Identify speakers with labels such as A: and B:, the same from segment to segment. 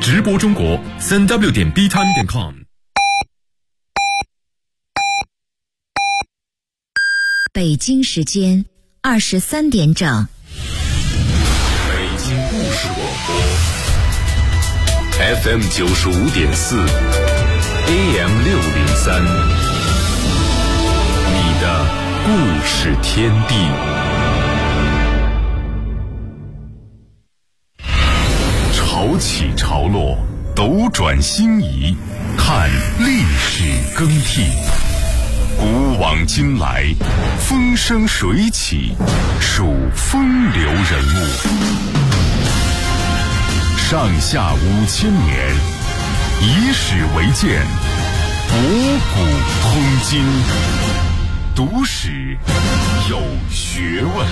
A: 直播中国3w.btime.com。
B: 北京时间23点整。
A: 北京故事广播 FM 95.4 AM 603，你的故事天地。潮起潮落，斗转星移，看历史更替。古往今来，风生水起，数风流人物。上下5000年，以史为鉴，博古通今，读史有学问。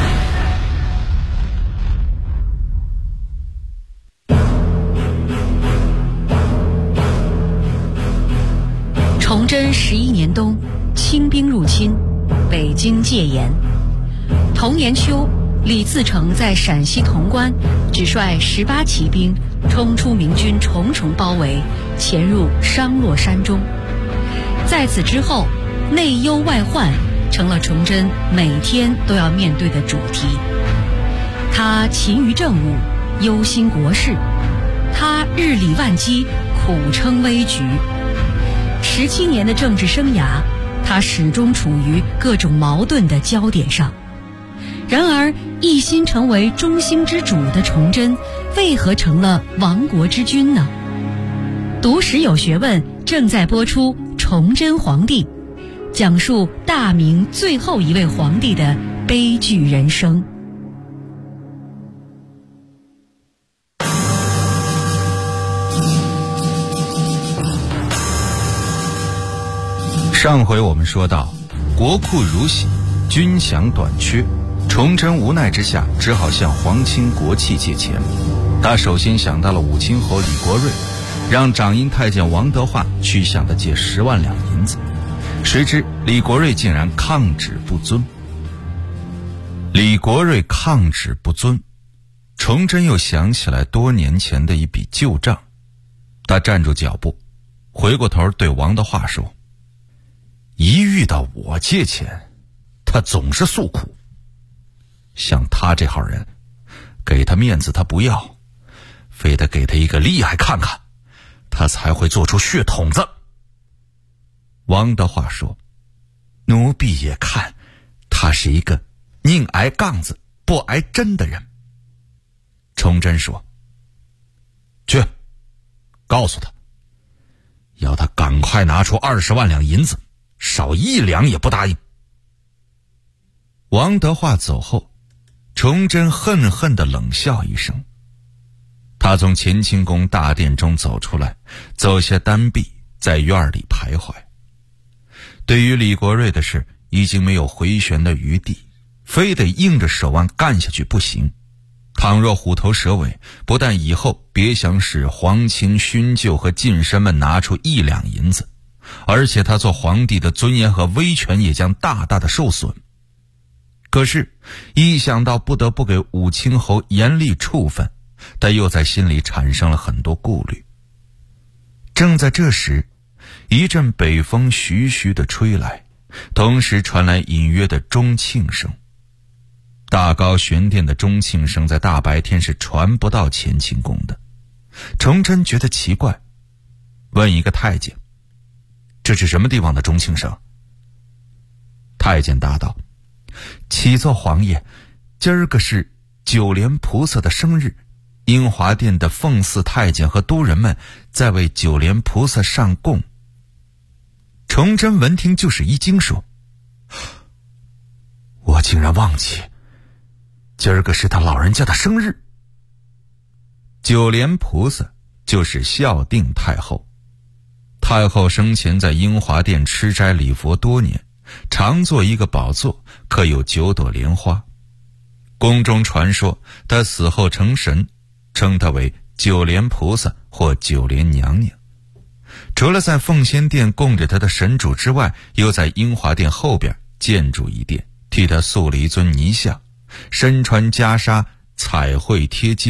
C: 崇祯11年冬，清兵入侵，北京戒严。同年秋，李自成在陕西潼关只率18骑兵冲出明军重重包围，潜入商洛山中。在此之后，内忧外患成了崇祯每天都要面对的主题。他勤于政务，忧心国事，他日理万机，苦撑危局。17年的政治生涯，他始终处于各种矛盾的焦点上。然而，一心成为中兴之主的崇祯，为何成了亡国之君呢？读史有学问正在播出《崇祯皇帝》，讲述大明最后一位皇帝的悲剧人生。
D: 上回我们说到，国库如洗，军饷短缺，崇祯无奈之下只好向皇亲国戚借钱。他首先想到了武清侯李国瑞，让掌印太监王德化去向他借10万两银子，谁知李国瑞竟然抗旨不遵。崇祯又想起来多年前的一笔旧账，他站住脚步，回过头对王德化说，一遇到我借钱，他总是诉苦。像他这号人，给他面子他不要，非得给他一个厉害看看，他才会做出血筒子。王德化说，奴婢也看他是一个宁挨杠子不挨针的人。崇祯说，去告诉他，要他赶快拿出20万两银子，少1两也不答应。王德化走后，崇祯恨恨地冷笑一声。他从乾清宫大殿中走出来，走下单壁，在院里徘徊。对于李国瑞的事，已经没有回旋的余地，非得硬着手腕干下去不行。倘若虎头蛇尾，不但以后别想使皇亲勋旧和近身们拿出1两银子，而且他做皇帝的尊严和威权也将大大的受损。可是一想到不得不给武清侯严厉处分，他又在心里产生了很多顾虑。正在这时，一阵北风徐徐地吹来，同时传来隐约的钟磬声。大高玄殿的钟磬声在大白天是传不到乾清宫的。崇祯觉得奇怪，问一个太监，这是什么地方的钟磬声？太监答道，启奏皇爷，今儿个是九莲菩萨的生日，英华殿的奉祀太监和督人们在为九莲菩萨上供。崇祯闻听就是一惊，说，我竟然忘记今儿个是他老人家的生日。九莲菩萨就是孝定太后。太后生前在英华殿吃斋礼佛多年，常坐一个宝座，刻有9朵莲花。宫中传说她死后成神，称她为九莲菩萨或九莲娘娘。除了在奉先殿供着她的神主之外，又在英华殿后边建筑一殿，替她塑了一尊泥像，身穿袈裟，彩绘贴金，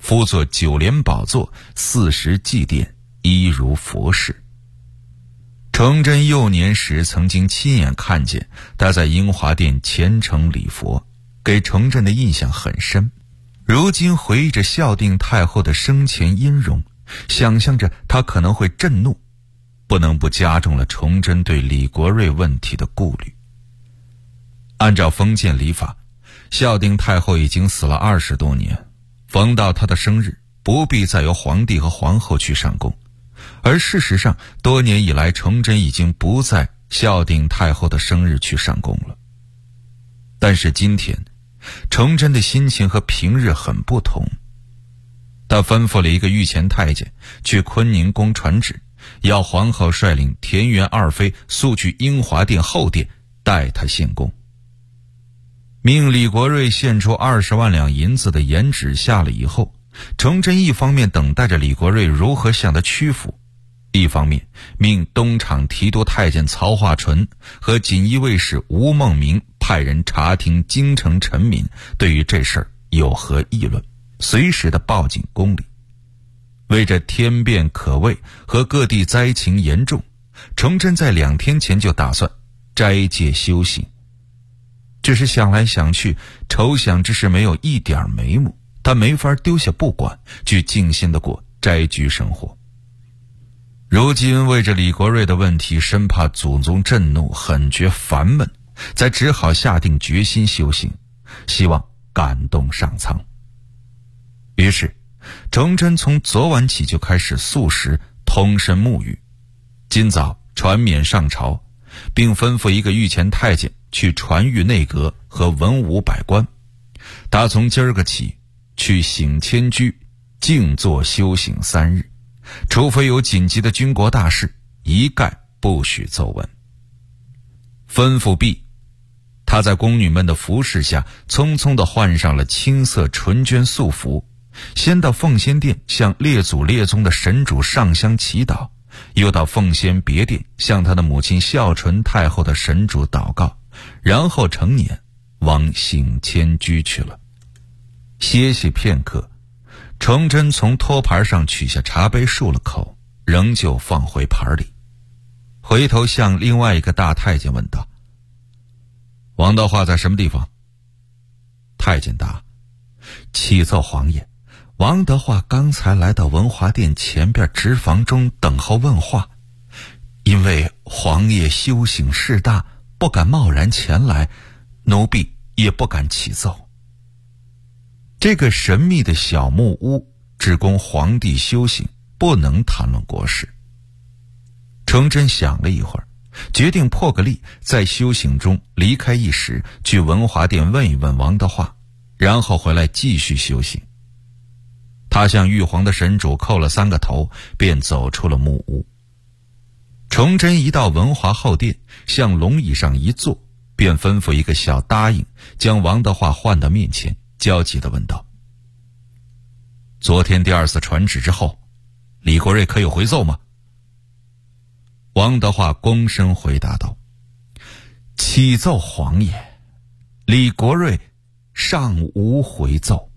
D: 辅佐9连宝座，40祭奠，一如佛事。崇祯幼年时曾经亲眼看见他在英华殿虔诚礼佛，给崇祯的印象很深。如今回忆着孝定太后的生前音容，想象着她可能会震怒，不能不加重了崇祯对李国瑞问题的顾虑。按照封建礼法，孝定太后已经死了20多年，逢到她的生日，不必再由皇帝和皇后去上供。而事实上，多年以来，崇祯已经不在孝定太后的生日去上供了。但是今天，崇祯的心情和平日很不同。他吩咐了一个御前太监去坤宁宫传旨，要皇后率领田园二妃速去英华殿后殿代他献供。命李国瑞献出20万两银子的严旨下了以后，崇祯一方面等待着李国瑞如何向他屈服，一方面命东厂提督太监曹化纯和锦衣卫士吴孟明派人查听京城臣民对于这事儿有何议论，随时的报警宫里。为着天变可畏和各地灾情严重，崇祯在2天前就打算斋戒修行。只是想来想去，筹想之事没有一点眉目，他没法丢下不管，去静心的过斋居生活。如今为着李国瑞的问题，生怕祖宗震怒，很觉烦闷，才只好下定决心修行，希望感动上苍。于是崇祯从昨晚起就开始素食通身沐浴，今早传冕上朝，并吩咐一个御前太监去传谕内阁和文武百官，他从今儿个起去省迁居，静坐修行3日，除非有紧急的军国大事，一概不许奏闻。吩咐毕，他在宫女们的服侍下，匆匆地换上了青色纯绢素服，先到奉先殿向列祖列宗的神主上香祈祷，又到奉先别殿向他的母亲孝纯太后的神主祷告，然后成年往省迁居去了。歇息片刻，崇祯从托盘上取下茶杯漱了口，仍旧放回盘里，回头向另外一个大太监问道：王道化在什么地方？太监答：启奏皇爷，王德化刚才来到文华殿前边直房中等候问话，因为皇爷修行事大，不敢贸然前来，奴婢也不敢启奏。这个神秘的小木屋只供皇帝修行，不能谈论国事。崇祯想了一会儿，决定破个例，在修行中离开一时，去文华殿问一问王德化，然后回来继续修行。他向玉皇的神主叩了3个头，便走出了木屋。崇祯一到文华后殿，向龙椅上一坐，便吩咐一个小答应将王德化唤到面前，焦急地问道：昨天第2次传旨之后，李国瑞可有回奏吗？王德化躬身回答道：启奏皇爷，李国瑞尚无回奏。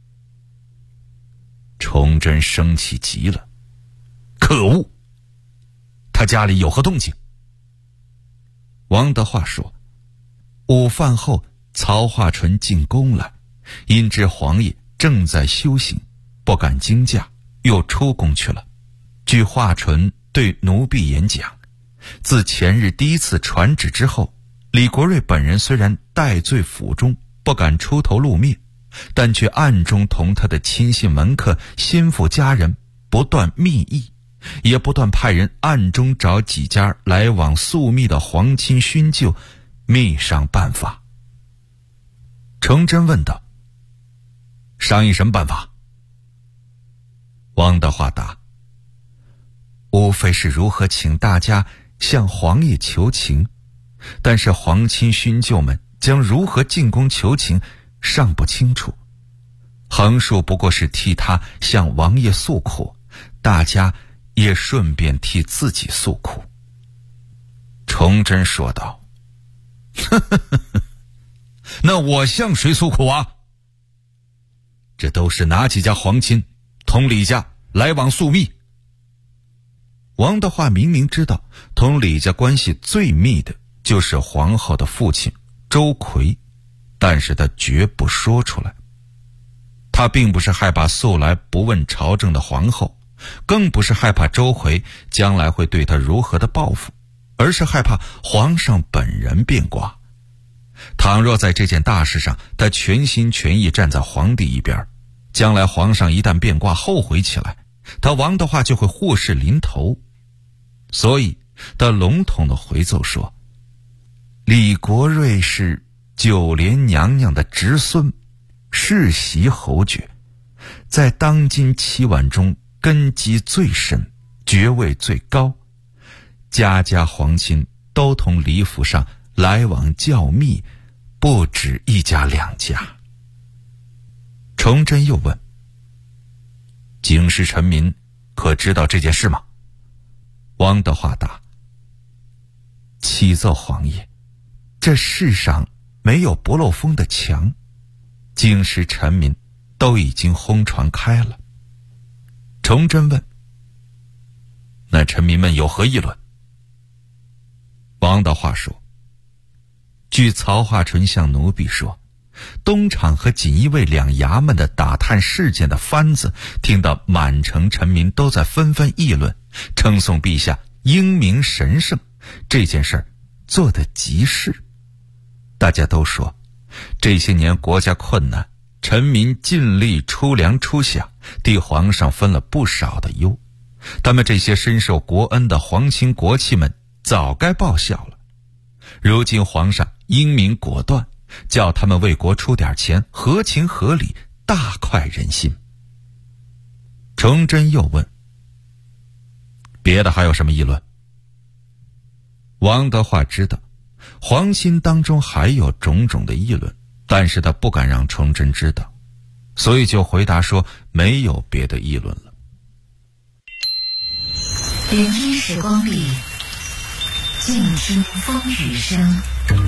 D: 崇祯生气极了，可恶，他家里有何动静？王德化说：午饭后曹化纯进宫来，因知皇爷正在修行，不敢惊驾，又出宫去了。据化纯对奴婢演讲，自前日第1次传旨之后，李国瑞本人虽然戴罪府中，不敢出头露面，但却暗中同他的亲信门客、心腹家人不断密议，也不断派人暗中找几家来往宿密的皇亲勋旧，密商办法。崇祯问道：商议什么办法？王德化答：无非是如何请大家向皇爷求情，但是皇亲勋旧们将如何进宫求情尚不清楚，横竖不过是替他向王爷诉苦，大家也顺便替自己诉苦。崇祯说道：那我向谁诉苦啊？ 这都是哪几家皇亲同李家来往速密？王德化明明知道同李家关系最密的就是皇后的父亲周奎，但是他绝不说出来。他并不是害怕素来不问朝政的皇后，更不是害怕周奎将来会对他如何的报复，而是害怕皇上本人变卦。倘若在这件大事上他全心全意站在皇帝一边，将来皇上一旦变卦后悔起来，他王德化就会祸事临头。所以他笼统地回奏说，李国瑞是九莲娘娘的侄孙，世袭侯爵，在当今7万中根基最深，爵位最高，家家皇亲都同李府上来往较密，不止一家两家。崇祯又问，京师臣民可知道这件事吗？王德化答，启奏皇爷，这世上没有不漏风的墙，京师臣民都已经轰传开了。崇祯问，那臣民们有何议论？王德化说，据曹化淳向奴婢说，东厂和锦衣卫两衙门的打探事件的番子，听到满城臣民都在纷纷议论，称颂陛下英明神圣，这件事做得极是。大家都说，这些年国家困难，臣民尽力出粮出饷，替皇上分了不少的忧。他们这些深受国恩的皇亲国戚们早该报效了。如今皇上英明果断，叫他们为国出点钱，合情合理，大快人心。崇祯又问，别的还有什么议论？王德化知道皇亲当中还有种种的议论，但是他不敢让崇祯知道，所以就回答说没有别的议论了。
B: 聆听时光里，静听风雨声，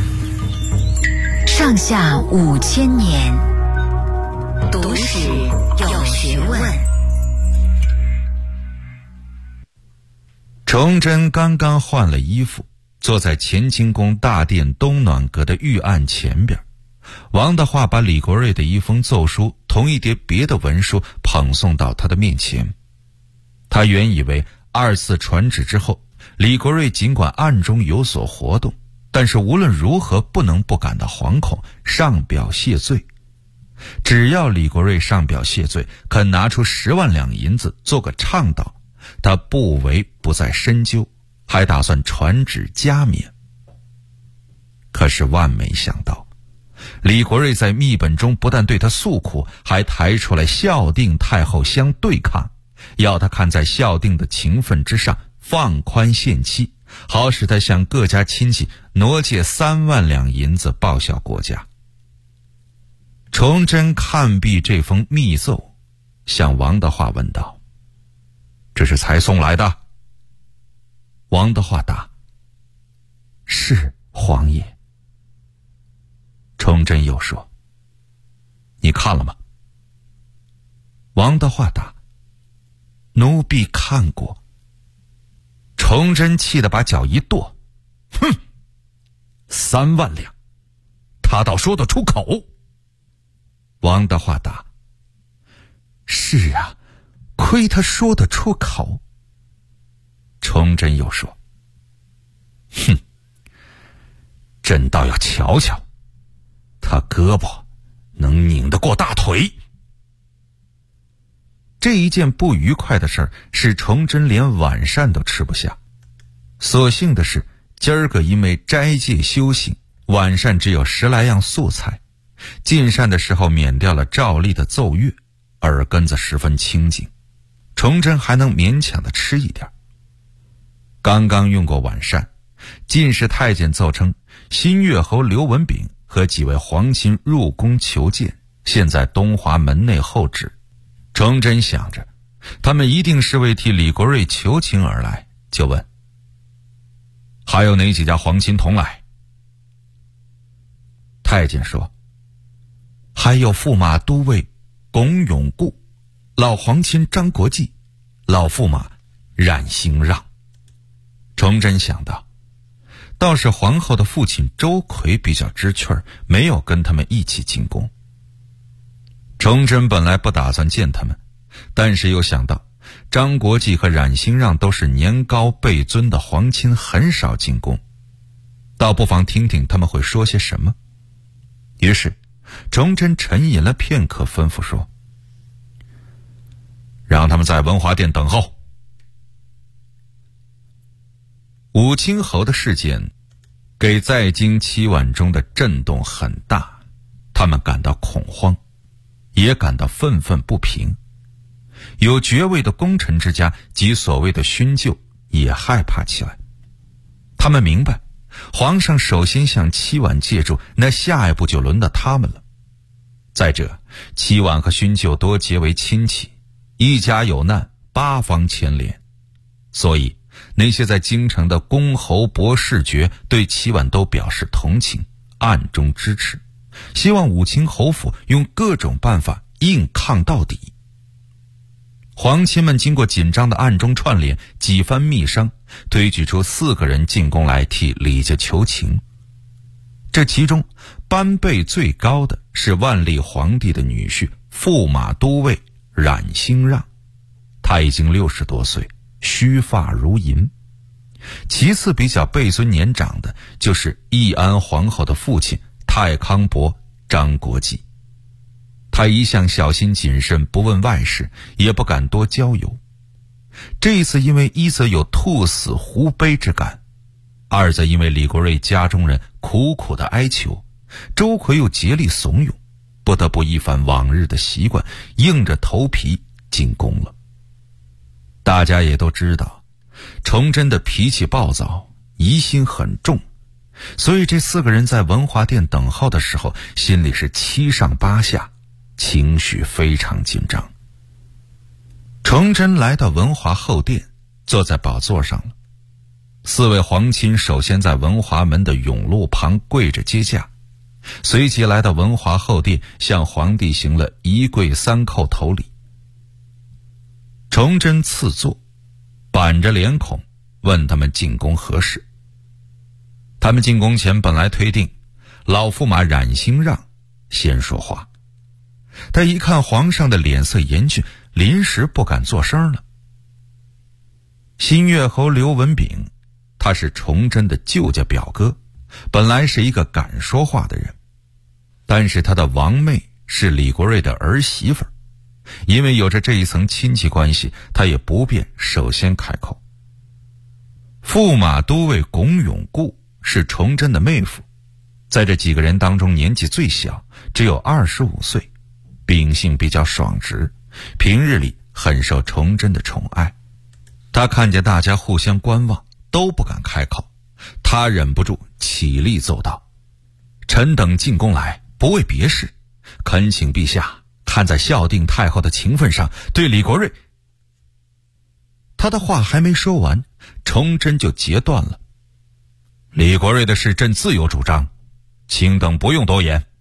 B: 上下5000年，读史有学问。
D: 崇祯刚刚换了衣服，坐在乾清宫大殿东暖阁的御案前边，王德化把李国瑞的一封奏书同一叠别的文书捧送到他的面前。他原以为2次传旨之后，李国瑞尽管暗中有所活动，但是无论如何不能不感到惶恐，上表谢罪。只要李国瑞上表谢罪，肯拿出10万两银子做个倡导，他不为不再深究，还打算传旨加冕。可是万没想到，李国瑞在密本中不但对他诉苦，还抬出来孝定太后相对抗，要他看在孝定的情分之上，放宽限期，好使他向各家亲戚挪借3万两银子报效国家。崇祯看毕这封密奏，向王德化问道，这是才送来的？王德化答，是皇爷。崇祯又说，你看了吗？王德化答，奴婢看过。崇祯气得把脚一跺，哼，3万两，他倒说得出口。王德化答，是啊，亏他说得出口。崇祯又说，哼，朕倒要瞧瞧，他胳膊能拧得过大腿。这一件不愉快的事儿，使崇祯连晚膳都吃不下。所幸的是，今儿个因为斋戒修行，晚膳只有10来样素菜，进膳的时候免掉了照例的奏乐，耳根子十分清净，崇祯还能勉强的吃一点。刚刚用过晚膳，进士太监奏称新月侯刘文炳和几位皇亲入宫求见，现在东华门内候旨。崇祯想着他们一定是为替李国瑞求情而来，就问，还有哪几家皇亲同来？太监说，还有驸马都尉龚永固、老皇亲张国际、老驸马冉兴让。崇祯想到，倒是皇后的父亲周奎比较知趣儿，没有跟他们一起进宫。崇祯本来不打算见他们，但是又想到张国际和冉兴让都是年高辈尊的皇亲，很少进宫，倒不妨听听他们会说些什么。于是崇祯沉吟了片刻，吩咐说：让他们在文华殿等候。武清侯的事件给在京7万中的震动很大，他们感到恐慌，也感到愤愤不平。有爵位的功臣之家及所谓的勋旧也害怕起来。他们明白，皇上首先向7万借助，那下一步就轮到他们了。再者，7万和勋旧多结为亲戚，一家有难，八方牵连，所以那些在京城的公侯伯士爵对7万都表示同情，暗中支持，希望武清侯府用各种办法硬抗到底。皇亲们经过紧张的暗中串联，几番密商，推举出4个人进宫来替李家求情。这其中班辈最高的是万历皇帝的女婿驸马都尉冉兴让，他已经60多岁，须发如银。其次比较辈尊年长的就是义安皇后的父亲太康伯张国际，他一向小心谨慎，不问外事，也不敢多交游。这一次因为一则有兔死狐悲之感，二则因为李国瑞家中人苦苦的哀求，周奎又竭力怂恿，不得不一反往日的习惯，硬着头皮进宫了。大家也都知道，崇祯的脾气暴躁，疑心很重，所以这4个人在文华殿等候的时候，心里是七上八下，情绪非常紧张。崇祯来到文华后殿，坐在宝座上了。4位皇亲首先在文华门的甬路旁跪着接驾，随即来到文华后殿，向皇帝行了1跪3叩头礼。崇祯赐座，板着脸孔问他们进宫何事。他们进宫前本来推定老驸马冉兴让先说话，他一看皇上的脸色严峻，临时不敢作声了。新月侯刘文炳，他是崇祯的舅家表哥，本来是一个敢说话的人，但是他的王妹是李国瑞的儿媳妇，因为有着这一层亲戚关系，他也不便首先开口。驸马都尉龚永固是崇祯的妹夫，在这几个人当中年纪最小，只有25岁，秉性比较爽直，平日里很受崇祯的宠爱。他看见大家互相观望，都不敢开口，他忍不住起立奏道：臣等进宫来，不为别事，恳请陛下看在孝定太后的情分上，对李国瑞……他的话还没说完，崇祯就截断了。李国瑞的事朕自有主张，卿等不用多言。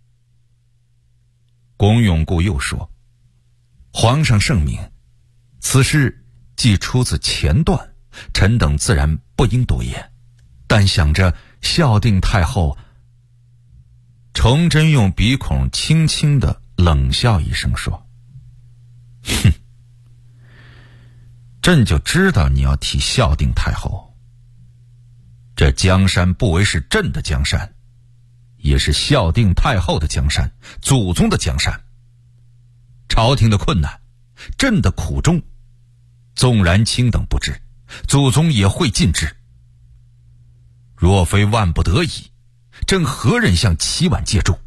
D: 龚永固又说：皇上圣明，此事既出自前段，臣等自然不应多言，但想着孝定太后……崇祯用鼻孔轻轻地冷笑一声说：哼，朕就知道你要提孝定太后。这江山不为是朕的江山，也是孝定太后的江山，祖宗的江山。朝廷的困难，朕的苦衷，纵然卿等不知，祖宗也会尽之。若非万不得已，朕何忍向7万借助？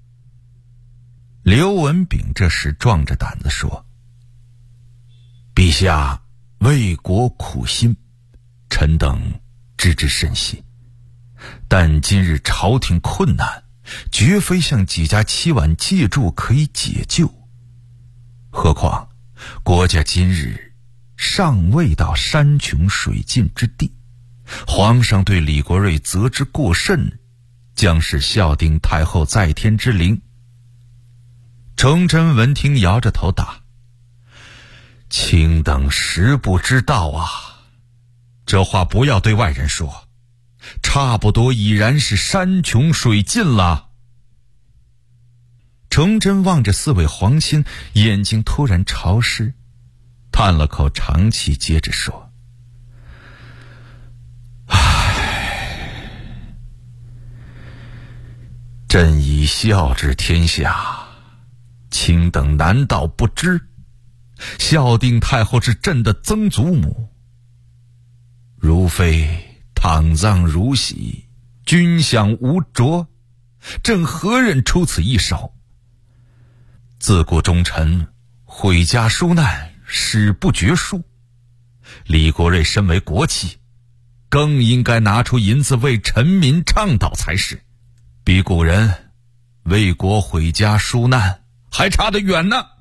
D: 刘文炳这时壮着胆子说：陛下为国苦心，臣等知之甚喜，但今日朝廷困难，绝非向几家7万借助可以解救。何况国家今日尚未到山穷水尽之地，皇上对李国瑞责之过甚，将是孝定太后在天之灵。 崇祯闻听摇着头答：卿等实不知道啊，这话不要对外人说，差不多已然是山穷水尽了。崇祯望着四位皇亲，眼睛突然潮湿，叹了口长气，接着说：唉，朕以孝治天下，卿等难道不知，孝定太后是朕的曾祖母？如非躺葬如洗，君享无着，朕何忍出此一手？自古忠臣毁家纾难，史不绝数。李国瑞身为国戚，更应该拿出银子为臣民倡导才是，比古人为国毁家纾难还差得远呢。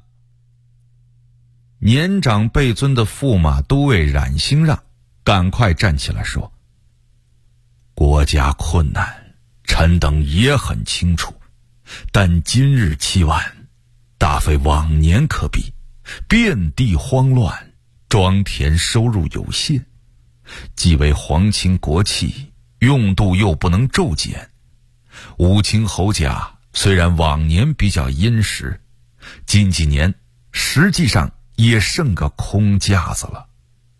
D: 年长辈尊的驸马都尉冉兴让赶快站起来说：国家困难，臣等也很清楚，但今日7万大非往年可比，遍地慌乱，庄田收入有限，既为皇亲国戚，用度又不能骤减。武清侯家虽然往年比较殷实，近几年实际上也剩个空架子了。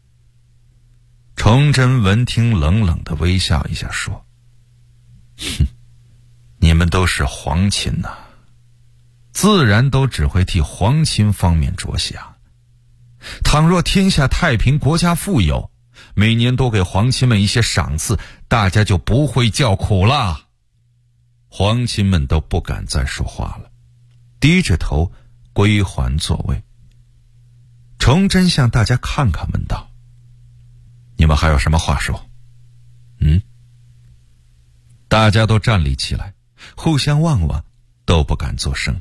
D: 崇祯闻听，冷冷地微笑一下说：哼，你们都是皇亲呐，自然都只会替皇亲方面着想。倘若天下太平，国家富有，每年多给皇亲们一些赏赐，大家就不会叫苦了。皇亲们都不敢再说话了，低着头归还座位。崇祯向大家看看，问道：你们还有什么话说？大家都站立起来，互相望望，都不敢作声。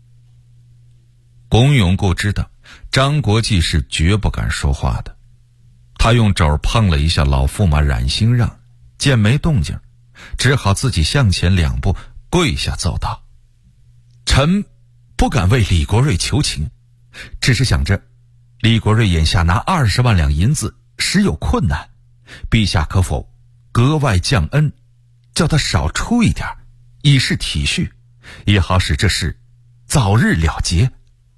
D: 龚永固知道张国际是绝不敢说话的，他用肘碰了一下老驸马冉兴让，见没动静，只好自己向前2步，跪下奏道：臣不敢为李国瑞求情，只是想着李国瑞眼下拿20万两银子实有困难，陛下可否格外降恩，叫他少出一点，以示体恤，也好使这事早日了结。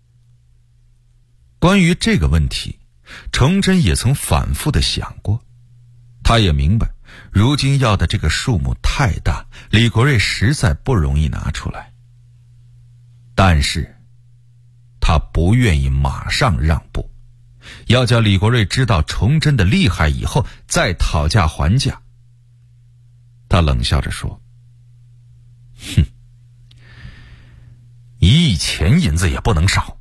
D: 关于这个问题，崇祯也曾反复地想过，他也明白如今要的这个数目太大，李国瑞实在不容易拿出来，但是他不愿意马上让步，要叫李国瑞知道崇祯的厉害以后再讨价还价。他冷笑着说：哼，1亿钱银子也不能少。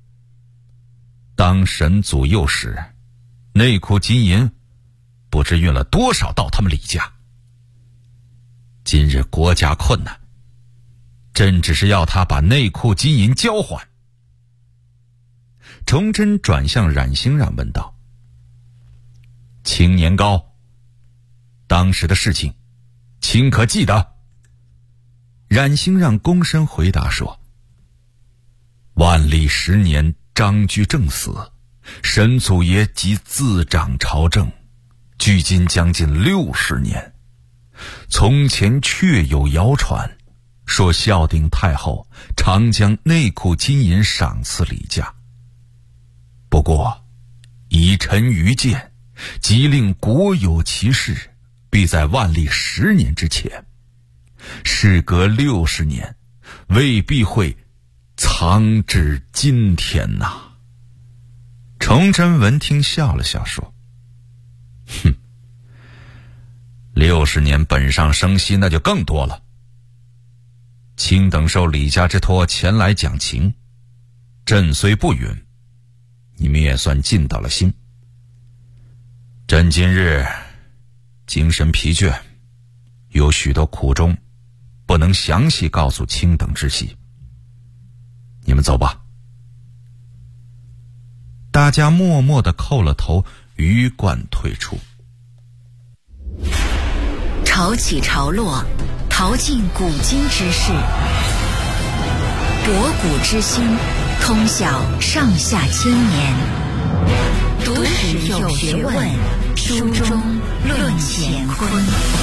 D: 当神祖幼时，内库金银不知运了多少到他们李家。今日国家困难，朕只是要他把内库金银交还。崇祯转向冉兴让问道：卿年高，当时的事情卿可记得？冉兴让躬身回答说：万历10年张居正死，神祖爷即自掌朝政，距今将近60年。从前确有谣传，说孝定太后常将内库金银赏赐李家。不过以臣愚见，即令国有其事，必在万历10年之前。事隔60年，未必会藏至今天呐。崇祯闻听笑了笑说：哼，60年本上生息，那就更多了。卿等受李家之托前来讲情，朕虽不允，你们也算尽到了心。朕今日精神疲倦，有许多苦衷不能详细告诉卿等知悉，你们走吧。大家默默地叩了头，鱼贯退出。
B: 潮起潮落，淘尽古今之事， 博古之今，通晓上下千年。读史有学问，书中论乾坤。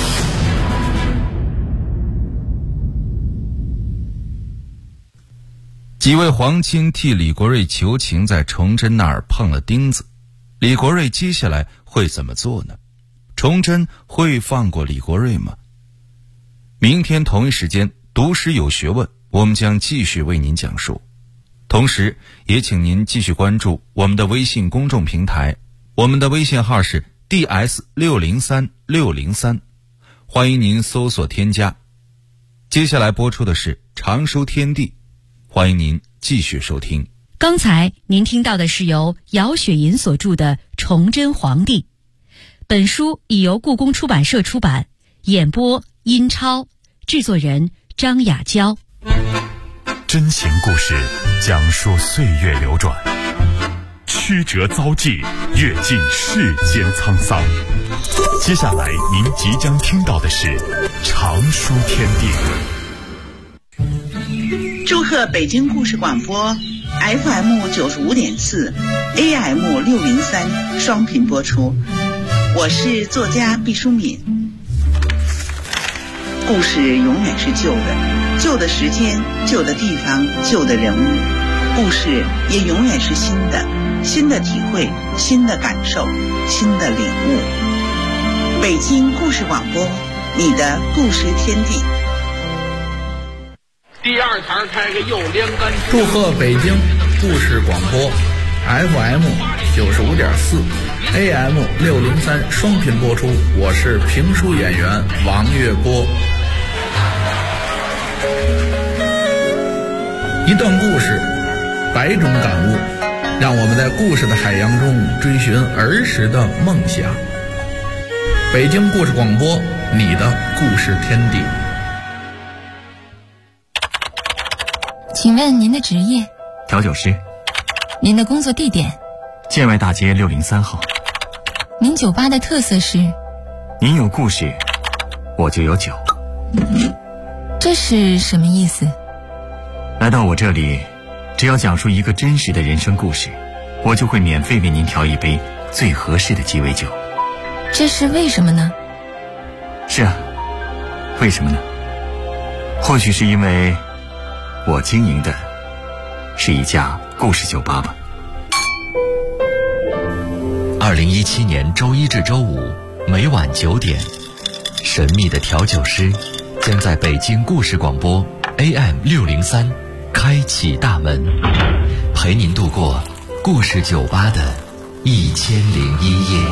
D: 几位皇亲替李国瑞求情，在崇祯那儿碰了钉子。李国瑞接下来会怎么做呢？崇祯会放过李国瑞吗？明天同一时间，读史有学问，我们将继续为您讲述。同时也请您继续关注我们的微信公众平台，我们的微信号是 DS603603，欢迎您搜索添加。接下来播出的是常书天地，欢迎您继续收听。
C: 刚才您听到的是由姚雪银所著的《崇祯皇帝》，本书已由故宫出版社出版，演播殷超，制作人张雅娇。
A: 真情故事讲述岁月流转，曲折遭际，阅尽世间沧桑。接下来您即将听到的是常书天地。
E: 祝贺北京故事广播 FM 95.4 AM 603双频播出，我是作家毕淑敏。故事永远是旧的，旧的时间，旧的地方，旧的人物，故事也永远是新的，新的体会，新的感受，新的领悟。北京故事广播，你的故事天地。
F: 第二台开个又连杆。
G: 祝贺北京故事广播 FM 95.4 AM 603双频播出，我是评书演员王月波。一段故事，百种感悟，让我们在故事的海洋中追寻儿时的梦想。北京故事广播，你的故事天地。
H: 请问您的职业？
I: 调酒师。
H: 您的工作地点？
I: 建外大街603号。
H: 您酒吧的特色是？
I: 您有故事，我就有酒。
H: 这是什么意思？
I: 来到我这里，只要讲述一个真实的人生故事，我就会免费为您调一杯最合适的鸡尾酒。
H: 这是为什么呢？
I: 是啊，为什么呢？或许是因为我经营的是一家故事酒吧吧。
J: 2017年周一至周五每晚9点，神秘的调酒师将在北京故事广播 AM 603开启大门，陪您度过故事酒吧的1001夜。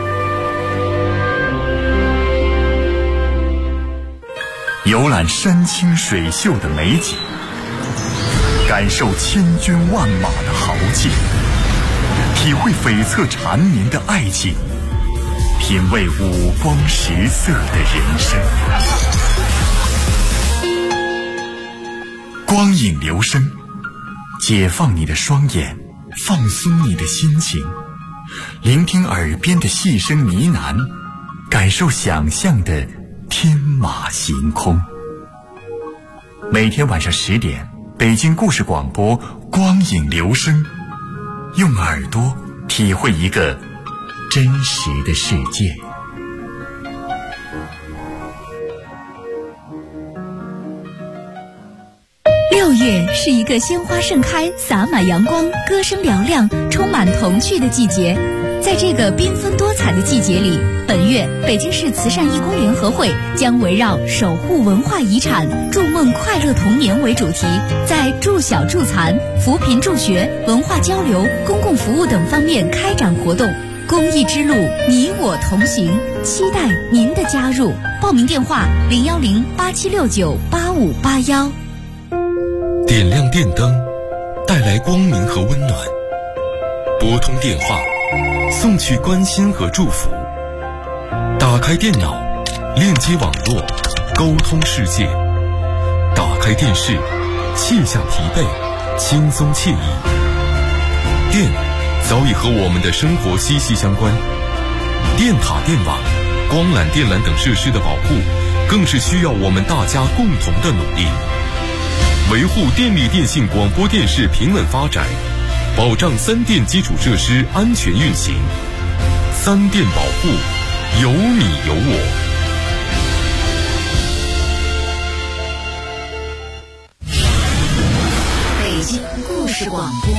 A: 游览山清水秀的美景，感受千军万马的豪气，体会悱恻缠绵的爱情，品味五光十色的人生。光影流声，解放你的双眼，放松你的心情，聆听耳边的细声呢喃，感受想象的天马行空。每天晚上10点，北京故事广播光影流声，用耳朵体会一个真实的世界。
K: 6月是一个鲜花盛开、洒满阳光、歌声嘹亮、充满童趣的季节。在这个缤纷多彩的季节里，本月北京市慈善义工联合会将围绕守护文化遗产、筑梦快乐童年为主题，在助小助残、扶贫助学、文化交流、公共服务等方面开展活动。公益之路，你我同行，期待您的加入。报名电话010-8769-8581。
L: 点亮电灯，带来光明和温暖；拨通电话，送去关心和祝福；打开电脑，链接网络，沟通世界；打开电视，卸下疲惫，轻松惬意。电早已和我们的生活息息相关，电塔、电网、光缆、电缆等设施的保护，更是需要我们大家共同的努力。 维护电力电信广播电视平稳发展，保障3电基础设施安全运行。3电保护，有你有我。
B: 北京故事广播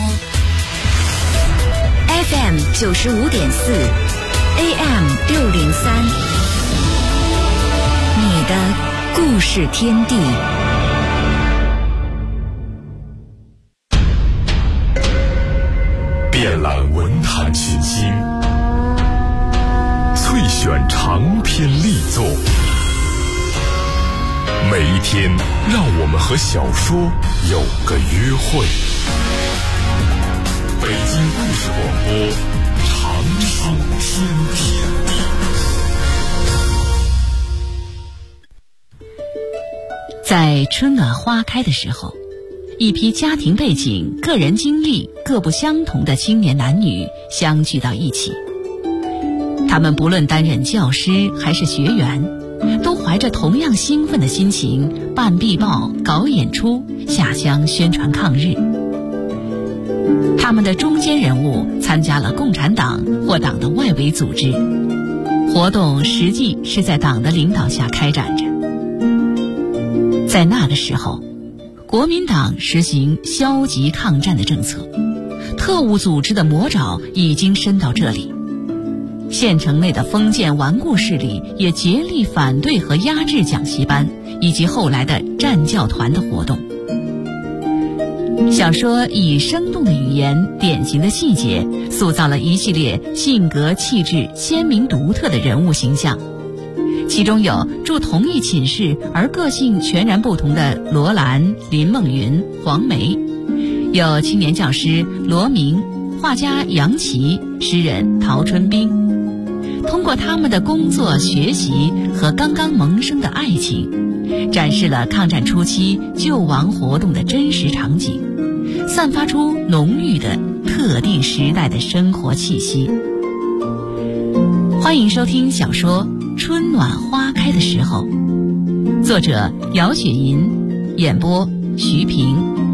B: FM 95.4 AM 603，你的故事天地。
A: 遍览文坛群星，萃选长篇力作，每一天让我们和小说有个约会。北京故事广播，长寿天地。
C: 在春暖花开的时候，一批家庭背景、个人经历各不相同的青年男女相聚到一起。他们不论担任教师还是学员，都怀着同样兴奋的心情办壁报、搞演出、下乡宣传抗日。他们的中坚人物参加了共产党或党的外围组织，活动实际是在党的领导下开展着。在那个时候，国民党实行消极抗战的政策，特务组织的魔爪已经伸到这里。县城内的封建顽固势力也竭力反对和压制讲习班以及后来的战教团的活动。小说以生动的语言、典型的细节，塑造了一系列性格气质鲜明独特的人物形象。其中有住同一寝室而个性全然不同的罗兰、林梦云、黄梅，有青年教师罗明、画家杨琦、诗人陶春冰。通过他们的工作、学习和刚刚萌生的爱情，展示了抗战初期救亡活动的真实场景，散发出浓郁的特定时代的生活气息。欢迎收听小说《春暖花开的时候》，作者姚雪银，演播徐平。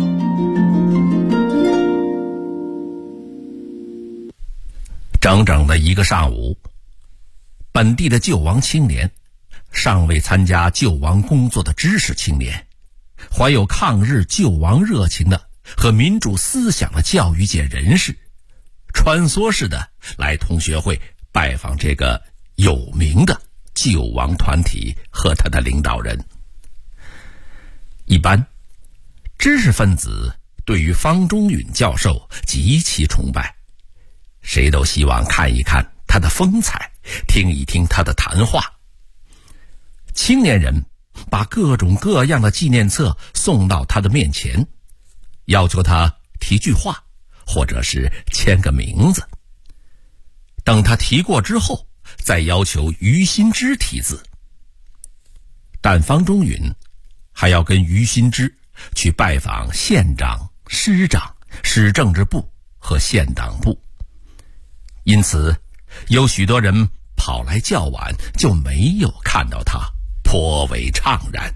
M: 整整的一个上午，本地的救亡青年，尚未参加救亡工作的知识青年，怀有抗日救亡热情的和民主思想的教育界人士，穿梭式的来同学会拜访这个有名的救亡团体和他的领导人。一般知识分子对于方中允教授极其崇拜，谁都希望看一看他的风采，听一听他的谈话。青年人把各种各样的纪念册送到他的面前，要求他提句话，或者是签个名字。等他提过之后，再要求于新之题字。但方中允还要跟于新之去拜访县长、师长、市政治部和县党部，因此有许多人跑来较晚，就没有看到他，颇为怅然。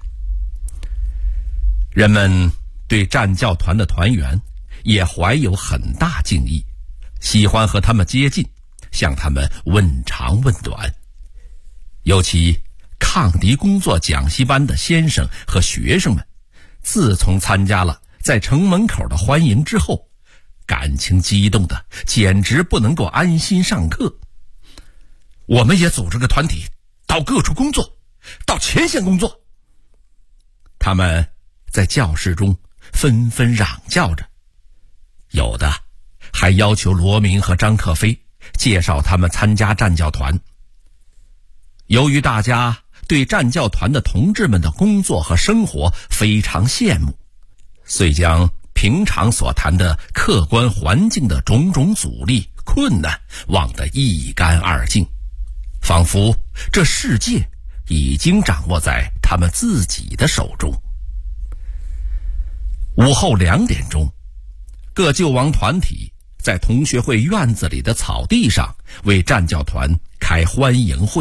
M: 人们对战教团的团员也怀有很大敬意，喜欢和他们接近，向他们问长问短。尤其抗敌工作讲习班的先生和学生们，自从参加了在城门口的欢迎之后，感情激动的简直不能够安心上课。我们也组织个团体到各处工作，到前线工作。他们在教室中纷纷嚷叫着，有的还要求罗明和张克飞介绍他们参加战教团。由于大家对战教团的同志们的工作和生活非常羡慕，遂将平常所谈的客观环境的种种阻力、困难忘得一干二净，仿佛这世界已经掌握在他们自己的手中。午后2点钟，各救亡团体在同学会院子里的草地上为战教团开欢迎会。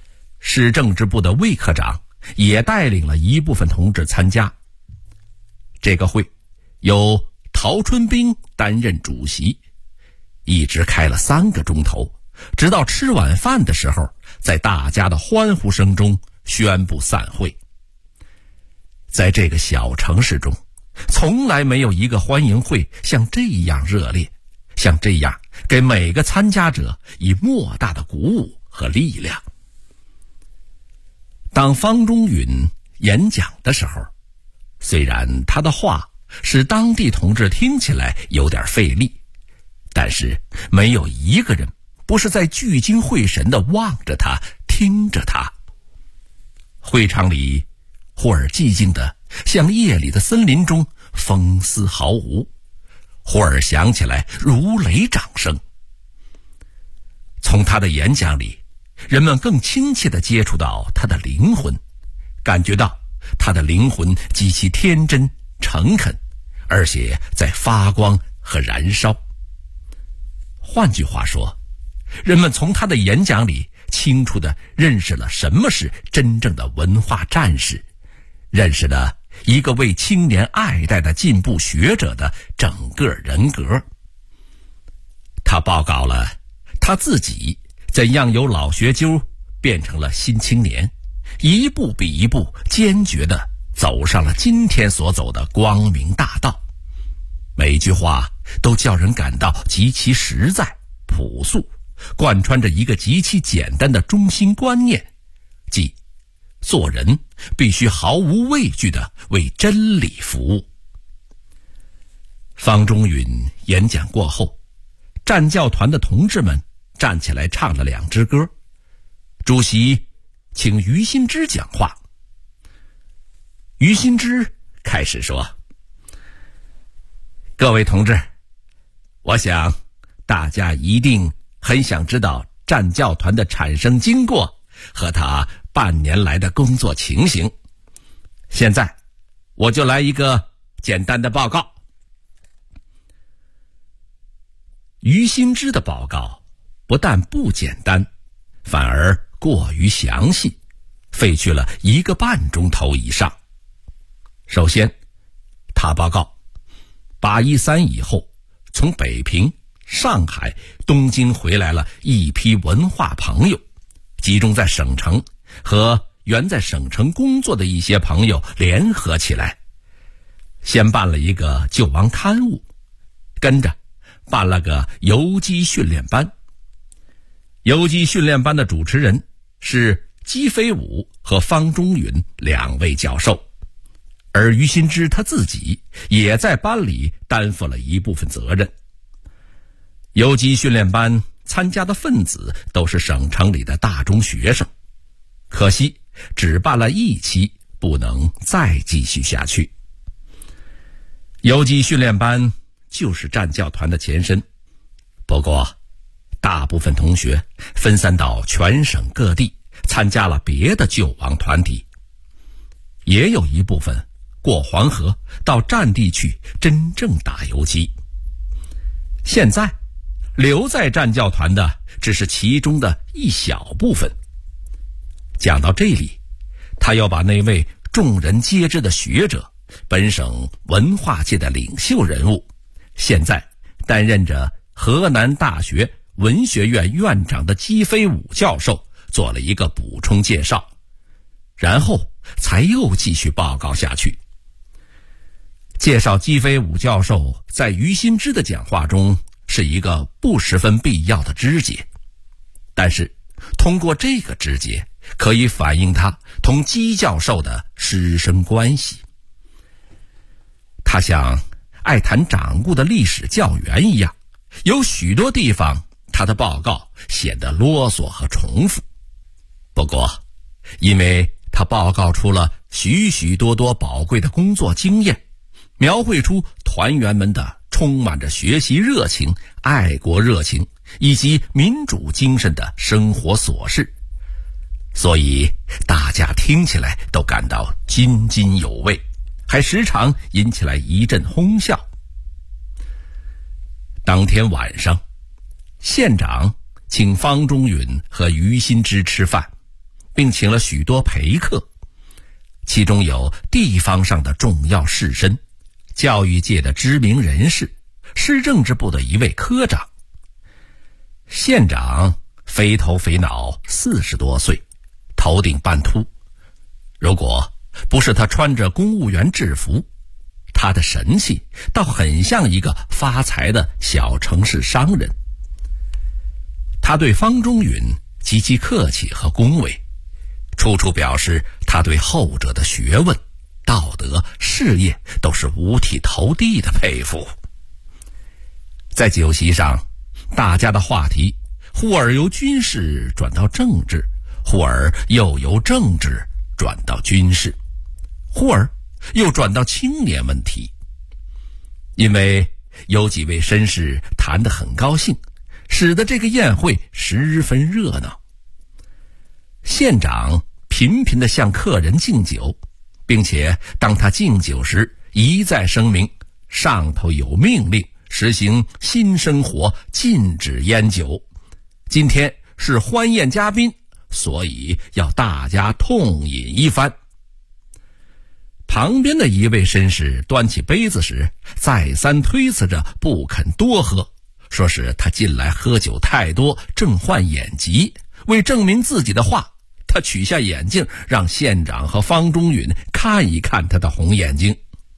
M: 市政治部的魏科长也带领了一部分同志参加。 这个会由陶春冰担任主席，一直开了3个钟头，直到吃晚饭的时候，在大家的欢呼声中宣布散会。在这个小城市中，从来没有一个欢迎会像这样热烈，像这样给每个参加者以莫大的鼓舞和力量。当方中允演讲的时候，虽然他的话使当地同志听起来有点费力，但是没有一个人不是在聚精会神地望着他，听着他。会场里忽而寂静的像夜里的森林中，风丝毫无，忽而响起来如雷掌声。从他的演讲里，人们更亲切地接触到他的灵魂，感觉到他的灵魂极其天真诚恳，而且在发光和燃烧。换句话说，人们从他的演讲里清楚地认识了什么是真正的文化战士，认识了一个为青年爱戴的进步学者的整个人格。他报告了他自己怎样由老学究变成了新青年，一步比一步坚决地走上了今天所走的光明大道。每句话都叫人感到极其实在朴素，贯穿着一个极其简单的中心观念，即做人必须毫无畏惧地为真理服务。方中允演讲过后，战教团的同志们站起来唱了2支歌。主席请于新之讲话。于新之开始说：各位同志，我想大家一定很想知道战教团的产生经过和他半年来的工作情形。现在我就来一个简单的报告。于新之的报告不但不简单，反而过于详细，费去了1个半钟头以上。首先，他报告813以后，从北平、上海、东京回来了一批文化朋友，集中在省城，和原在省城工作的一些朋友联合起来，先办了一个救亡刊物，跟着办了个游击训练班。游击训练班的主持人是姬飞武和方中允2位教授，而于新之他自己也在班里担负了一部分责任。游击训练班参加的分子都是省城里的大中学生，可惜只办了1期，不能再继续下去。游击训练班就是战教团的前身，不过大部分同学分散到全省各地，参加了别的救亡团体，也有一部分过黄河到战地去真正打游击。现在留在战教团的只是其中的一小部分。讲到这里，他要把那位众人皆知的学者，本省文化界的领袖人物，现在担任着河南大学文学院院长的姬飞武教授做了一个补充介绍，然后才又继续报告下去。介绍姬飞武教授在于新之的讲话中是一个不十分必要的枝节，但是通过这个枝节可以反映他同姬教授的师生关系。他像爱谈掌故的历史教员一样，有许多地方他的报告显得啰嗦和重复。不过因为他报告出了许许多多宝贵的工作经验，描绘出团员们的充满着学习热情、爱国热情以及民主精神的生活琐事，所以大家听起来都感到津津有味，还时常引起来一阵哄笑。当天晚上，县长请方中允和于新之吃饭，并请了许多陪客，其中有地方上的重要士绅， 教育界的知名人士，市政治部的一位科长。县长肥头肥脑，40多岁，头顶半秃。如果不是他穿着公务员制服，他的神气倒很像一个发财的小城市商人。他对方中允极其客气和恭维，处处表示他对后者的学问、道德、事业都是五体投地的佩服。在酒席上，大家的话题忽而由军事转到政治，忽而又由政治转到军事，忽而又转到青年问题。因为有几位绅士谈得很高兴，使得这个宴会十分热闹。县长频频地向客人敬酒，并且当他敬酒时一再声明，上头有命令实行新生活，禁止烟酒。今天是欢宴嘉宾，所以要大家痛饮一番。旁边的一位绅士端起杯子时，再三推辞着不肯多喝，说是他近来喝酒太多，正患眼疾。为证明自己的话，他取下眼镜，让县长和方中允看一看他的红眼睛。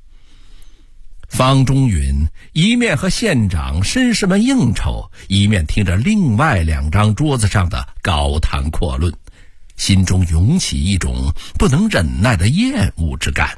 M: 方中允一面和县长绅士们应酬，一面听着另外2张桌子上的高谈阔论，心中涌起一种不能忍耐的厌恶之感。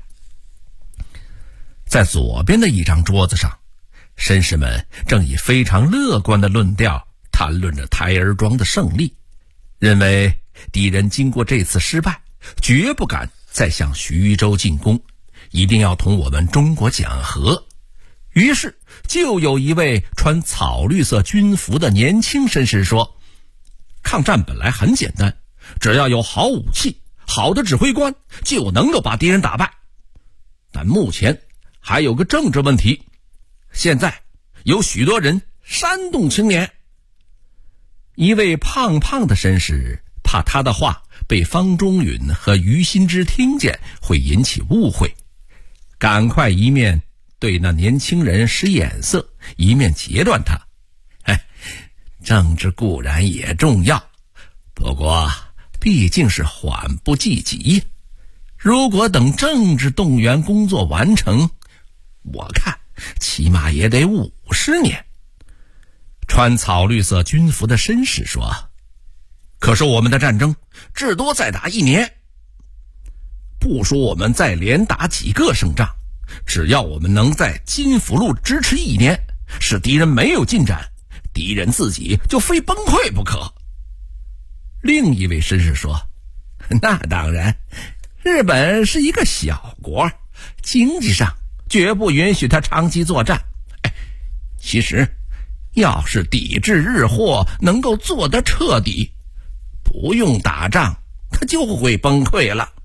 M: 在左边的一张桌子上，绅士们正以非常乐观的论调谈论着台儿庄的胜利，认为敌人经过这次失败，绝不敢再向徐州进攻，一定要同我们中国讲和。于是就有一位穿草绿色军服的年轻绅士说，抗战本来很简单，只要有好武器、好的指挥官，就能够把敌人打败。但目前还有个政治问题，现在有许多人煽动青年。一位胖胖的绅士怕他的话被方中允和于新之听见，会引起误会，赶快一面对那年轻人使眼色，一面截断他。政治固然也重要，不过毕竟是缓不济急，如果等政治动员工作完成，我看起码也得50年。穿草绿色军服的绅士说，可是我们的战争至多再打1年，不说我们再连打几个胜仗，只要我们能在金府路支持1年，使敌人没有进展，敌人自己就非崩溃不可。另一位绅士说，那当然，日本是一个小国，经济上绝不允许他长期作战。其实要是抵制日货能够做得彻底，不用打仗他就会崩溃了。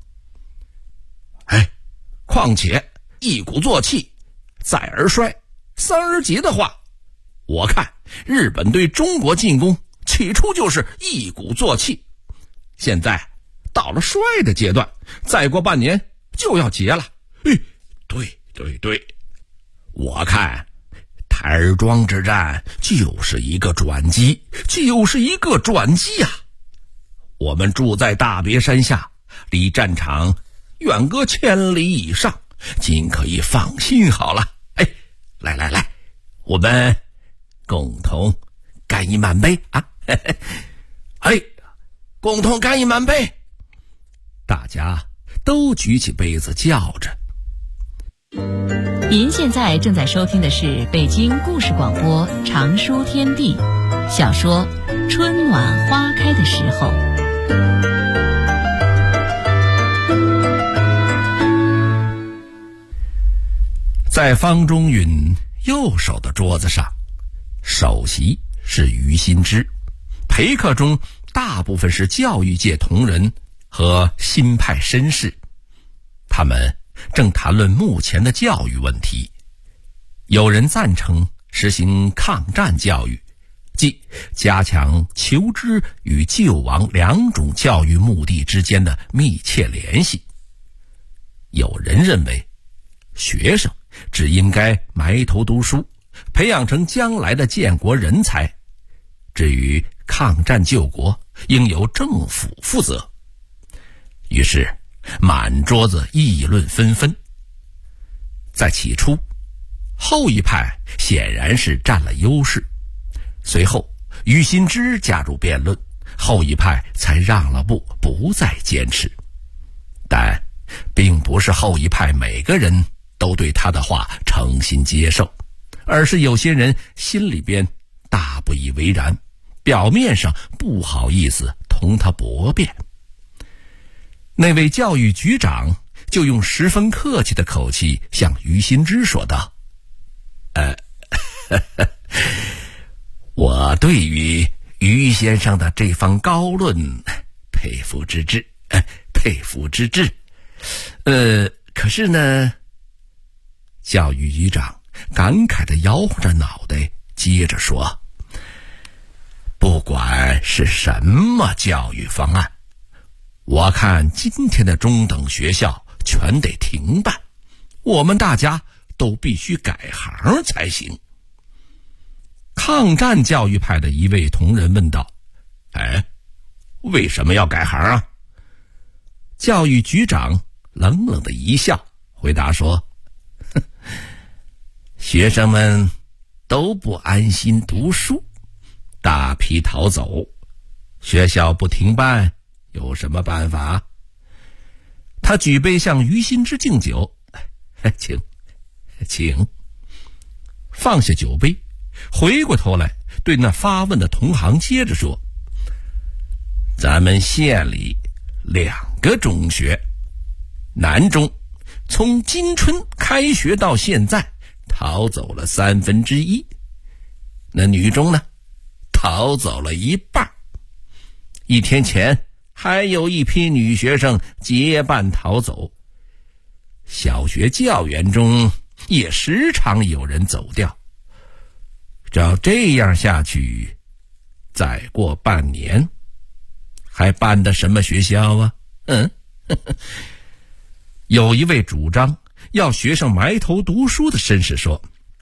M: 况且一鼓作气，再而衰，三而竭的话，我看日本对中国进攻起初就是一鼓作气，现在到了衰的阶段，再过半年就要竭了。对，我看台儿庄之战就是一个转机，啊！我们住在大别山下，离战场远隔1000里以上，尽可以放心好了。来，我们共同干一满杯啊！共同干一满杯！大家都举起杯子叫着。
C: 您现在正在收听的是北京故事广播长书天地小说《春暖花开的时候》。
M: 在方中允右手的桌子上，首席是于新之，陪客中大部分是教育界同仁和新派绅士，他们正谈论目前的教育问题。有人赞成实行抗战教育，即加强求知与救亡2种教育目的之间的密切联系。有人认为学生只应该埋头读书，培养成将来的建国人才。至于抗战救国，应由政府负责。于是满桌子议论纷纷。在起初，后一派显然是占了优势，随后于新之加入辩论，后一派才让了步，不再坚持。但并不是后一派每个人都对他的话诚心接受，而是有些人心里边大不以为然，表面上不好意思同他驳辩。那位教育局长就用十分客气的口气向于新之说道：我对于于先生的这番高论佩服之至，佩服之至。可是呢，教育局长感慨地摇晃着脑袋，接着说：不管是什么教育方案，我看今天的中等学校全得停办，我们大家都必须改行才行。抗战教育派的一位同仁问道：为什么要改行啊？教育局长冷冷的一笑，回答说：学生们都不安心读书，大批逃走，学校不停办，有什么办法？他举杯向于新之敬酒，请。放下酒杯，回过头来对那发问的同行接着说：咱们县里2个中学，南中从今春开学到现在逃走了1/3，那女中呢，逃走了1半。1天前还有一批女学生结伴逃走，小学教员中也时常有人走掉。照这样下去，再过半年还办的什么学校啊？有一位主张要学生埋头读书的绅士说：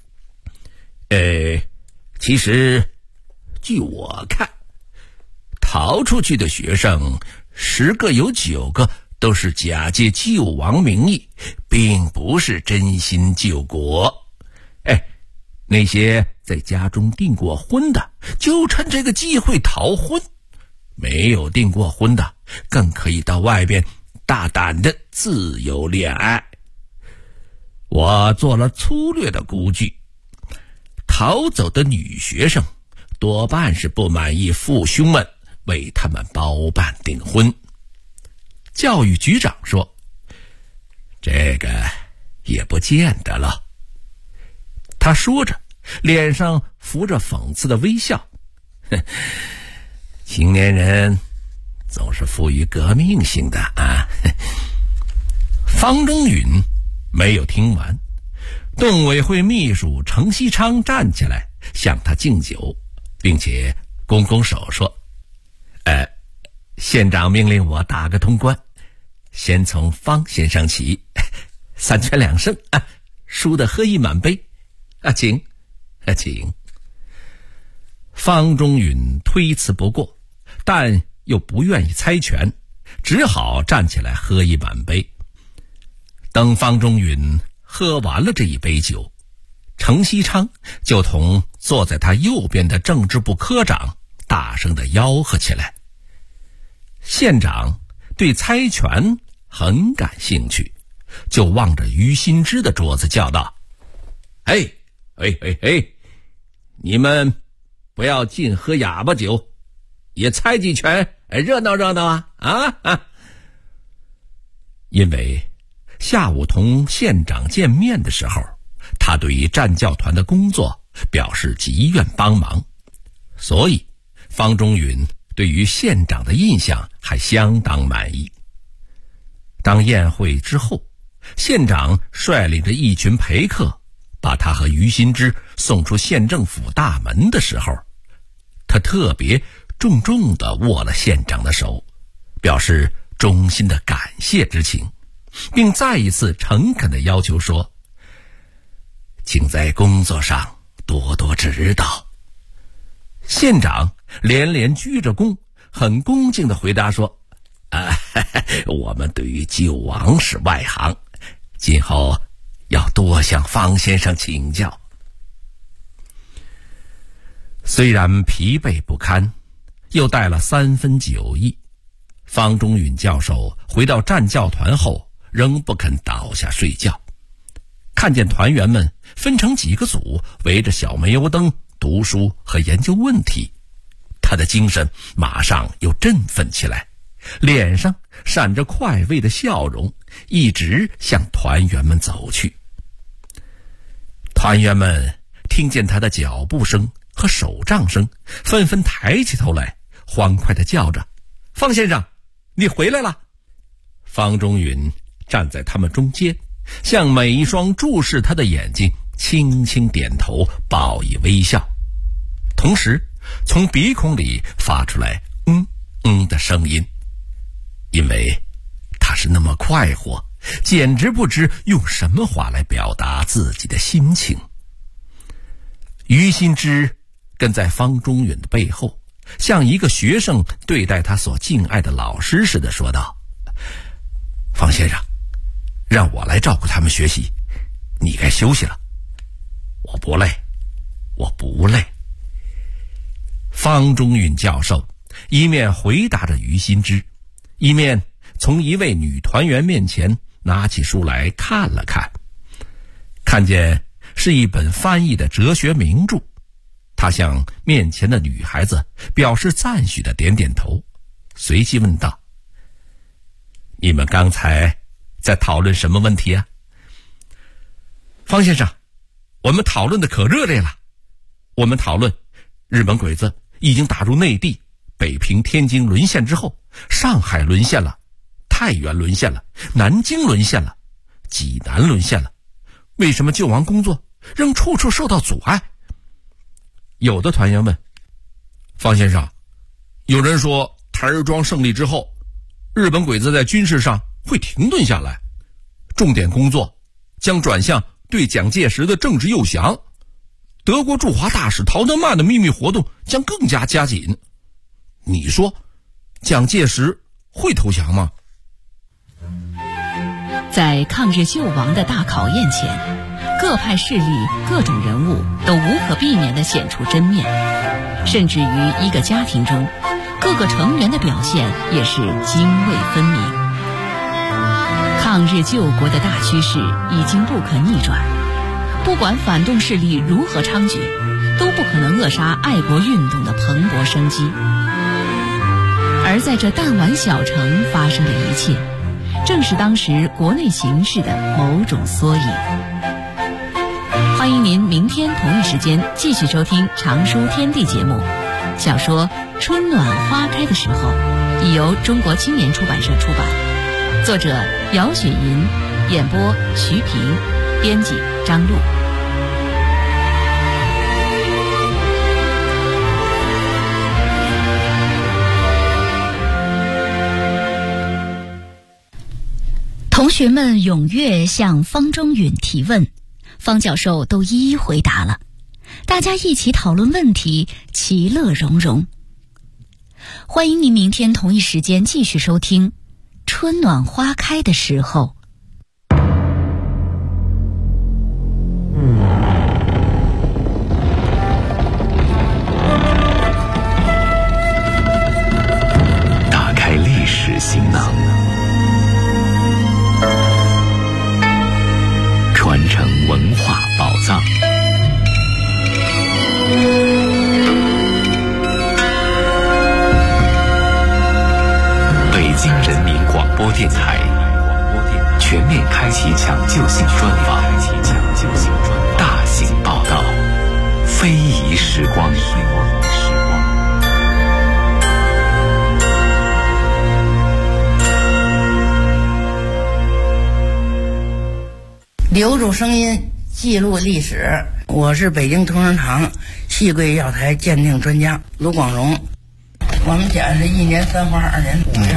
M: 其实据我看，逃出去的学生10个有9个都是假借救亡名义，并不是真心救国。那些在家中订过婚的，就趁这个机会逃婚；没有订过婚的，更可以到外边大胆的自由恋爱。我做了粗略的估计，逃走的女学生多半是不满意父兄们为他们包办订婚。教育局长说：这个也不见得了。他说着，脸上浮着讽刺的微笑。青年人总是富于革命性的啊。方中允没有听完，动委会秘书程锡昌站起来向他敬酒，并且拱拱手说：县长命令我打个通关，先从方先生起，3拳2胜啊，输得喝一满杯啊，请。方中允推辞不过，但又不愿意猜拳，只好站起来喝一满杯。等方中允喝完了这一杯酒，程锡昌就同坐在他右边的政治部科长大声地吆喝起来。县长对猜拳很感兴趣，就望着于新之的桌子叫道：你们不要尽喝哑巴酒，也猜几拳，热闹热闹啊！因为下午同县长见面的时候，他对于战教团的工作表示极愿帮忙，所以方中允对于县长的印象还相当满意。当宴会之后，县长率领着一群陪客把他和于新之送出县政府大门的时候，他特别重重地握了县长的手，表示衷心的感谢之情，并再一次诚恳地要求说： 请在工作上多多指导。县长连连鞠着躬，很恭敬地回答说：我们对于救亡是外行，今后要多向方先生请教。虽然疲惫不堪，又带了3分酒意，方中允教授回到战教团后仍不肯倒下睡觉。看见团员们分成几个组，围着小煤油灯读书和研究问题，他的精神马上又振奋起来，脸上闪着快慰的笑容，一直向团员们走去。团员们听见他的脚步声和手杖声，纷纷抬起头来，欢快地叫着：方先生，你回来了！方中允站在他们中间，向每一双注视他的眼睛轻轻点头，报以微笑，同时从鼻孔里发出来的声音，因为他是那么快活，简直不知用什么话来表达自己的心情。于心之跟在方中允的背后，像一个学生对待他所敬爱的老师似的说道：方先生，让我来照顾他们学习，你该休息了。我不累，我不累。方中允教授一面回答着于心之，一面从一位女团员面前拿起书来看了看，看见是一本翻译的哲学名著，他向面前的女孩子表示赞许的点点头，随即问道：你们刚才在讨论什么问题啊？方先生，我们讨论的可热烈了。我们讨论日本鬼子已经打入内地，北平、天津沦陷之后，上海沦陷了，太原沦陷了，南京沦陷了，济南沦陷了，为什么救亡工作仍处处受到阻碍？有的团员问：方先生，有人说台儿庄胜利之后，日本鬼子在军事上会停顿下来，重点工作将转向对蒋介石的政治诱降，德国驻华大使陶德曼的秘密活动将更加加紧。你说蒋介石会投降吗？
C: 在抗日救亡的大考验前，各派势力、各种人物都无可避免地显出真面，甚至于一个家庭中，各个成员的表现也是泾渭分明。抗日救国的大趋势已经不可逆转，不管反动势力如何猖獗，都不可能扼杀爱国运动的蓬勃生机。而在这弹丸小城发生的一切，正是当时国内形势的某种缩影。欢迎您明天同一时间继续收听常书天地节目。小说《春暖花开的时候》已由中国青年出版社出版，作者姚雪银，演播徐平，编辑张璐。同学们踊跃向方中允提问，方教授都一一回答了，大家一起讨论问题，其乐融融。欢迎您明天同一时间继续收听《春暖花开的时候》。
I: 打开历史行囊，传承文化宝藏。北京人民广播电台全面开启抢救性专访，大型报道，非遗时光。
N: 留住声音，记录历史。我是北京同仁堂细桂药材鉴定专家卢广荣。我们家是1年3花2年5月，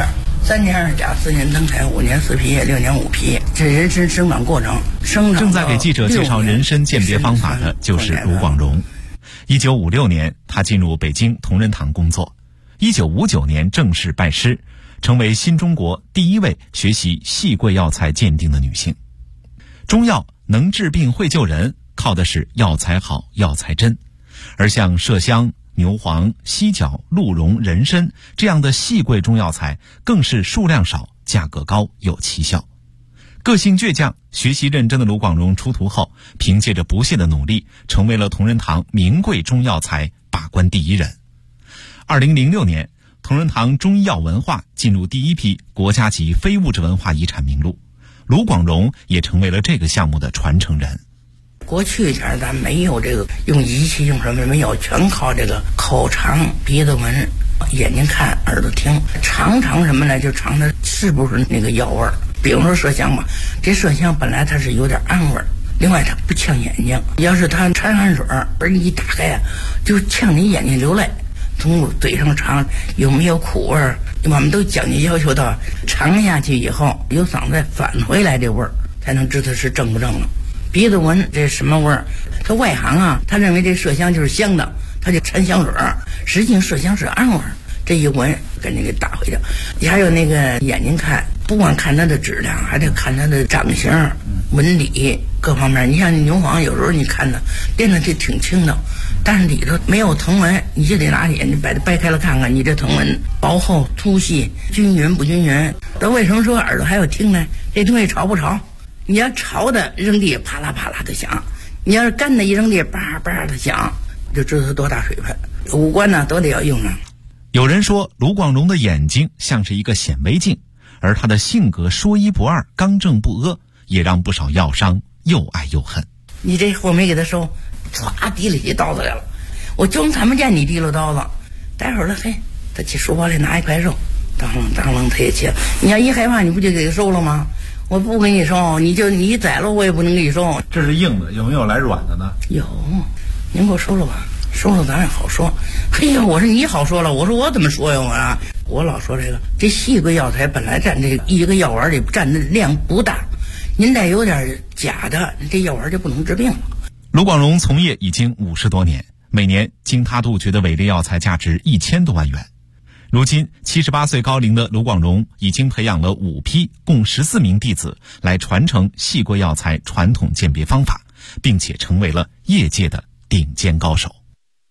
N: 3年2甲，4年登台，5年4批，6年5批，这人参生长过程。
O: 正在给记者介绍人参鉴别方法的就是卢广荣。1956年，他进入北京同仁堂工作。1959年正式拜师，成为新中国第一位学习细桂药材鉴定的女性。中药能治病会救人，靠的是药材好、药材真。而像麝香、牛黄、犀角、鹿茸、人参这样的细桂中药材，更是数量少、价格高、有奇效。个性倔强、学习认真的卢广荣出徒后，凭借着不懈的努力，成为了同仁堂名贵中药材把关第一人。2006年，同仁堂中医药文化进入第一批国家级非物质文化遗产名录，卢广荣也成为了这个项目的传承人。
N: 过去前咱没有这个用仪器用什么没有，全靠这个口尝、鼻子闻、眼睛看、耳朵听，尝什么呢？就尝它是不是那个药味儿。比如说麝香吧，这麝香本来它是有点氨味儿，另外它不呛眼睛，要是它掺汗水儿一打开啊，就呛你眼睛流泪。从嘴上尝有没有苦味儿，我们都讲究要求到尝下去以后由嗓子返回来这味儿，才能知道是正不正了。鼻子闻这什么味儿？他外行啊，他认为这麝香就是香的，他就掺香水儿，实际上麝香是氨味儿。这一闻赶紧给打回去。还有那个眼睛看，不光看它的质量，还得看它的长相、纹理各方面。你像牛黄，有时候你看它练的这挺轻的，但是里头没有藤纹，你就得拿眼睛把它掰开了看看，你这藤纹薄厚、粗细、均匀不均匀。那为什么说耳朵还要听呢？这东西潮不潮？你要潮的扔地啪啦啪啦的响，你要是干的一扔地叭叭的响，就知道它多大水分。五官呢都得要用上。
O: 有人说卢广荣的眼睛像是一个显微镜，而他的性格说一不二、刚正不阿，也让不少药商又爱又恨。
N: 你这货没给他收，唰提了起刀子来了，我就看不见你提了刀子。待会儿了，嘿，他去书包里拿一块肉，当啷他也切。你要一害怕，你不就给他收了吗？我不给你收，你宰了我也不能给你收。
G: 这是硬的，有没有来软的呢？
N: 有，您给我收了吧，收了咱也好说。嘿呀，我说你好说了，我说我怎么说呀？我老说这细桂药材本来占这一个药丸里占的量不大，您再有点假的，这药丸就不能治病了。
O: 卢广荣从业已经50多年，每年经他杜绝的伪劣药材价值1000多万元。如今78岁高龄的卢广荣已经培养了5批共14名弟子来传承细桂药材传统鉴别方法，并且成为了业界的顶尖高手。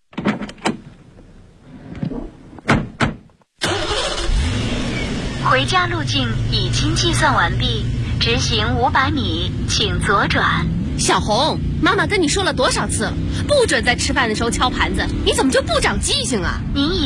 B: 回家路径已经计算完毕，直行500米，请左转。
P: 小红，妈妈跟你说了多少次，不准在吃饭的时候敲盘子，你怎么就不长记性啊？
B: 您已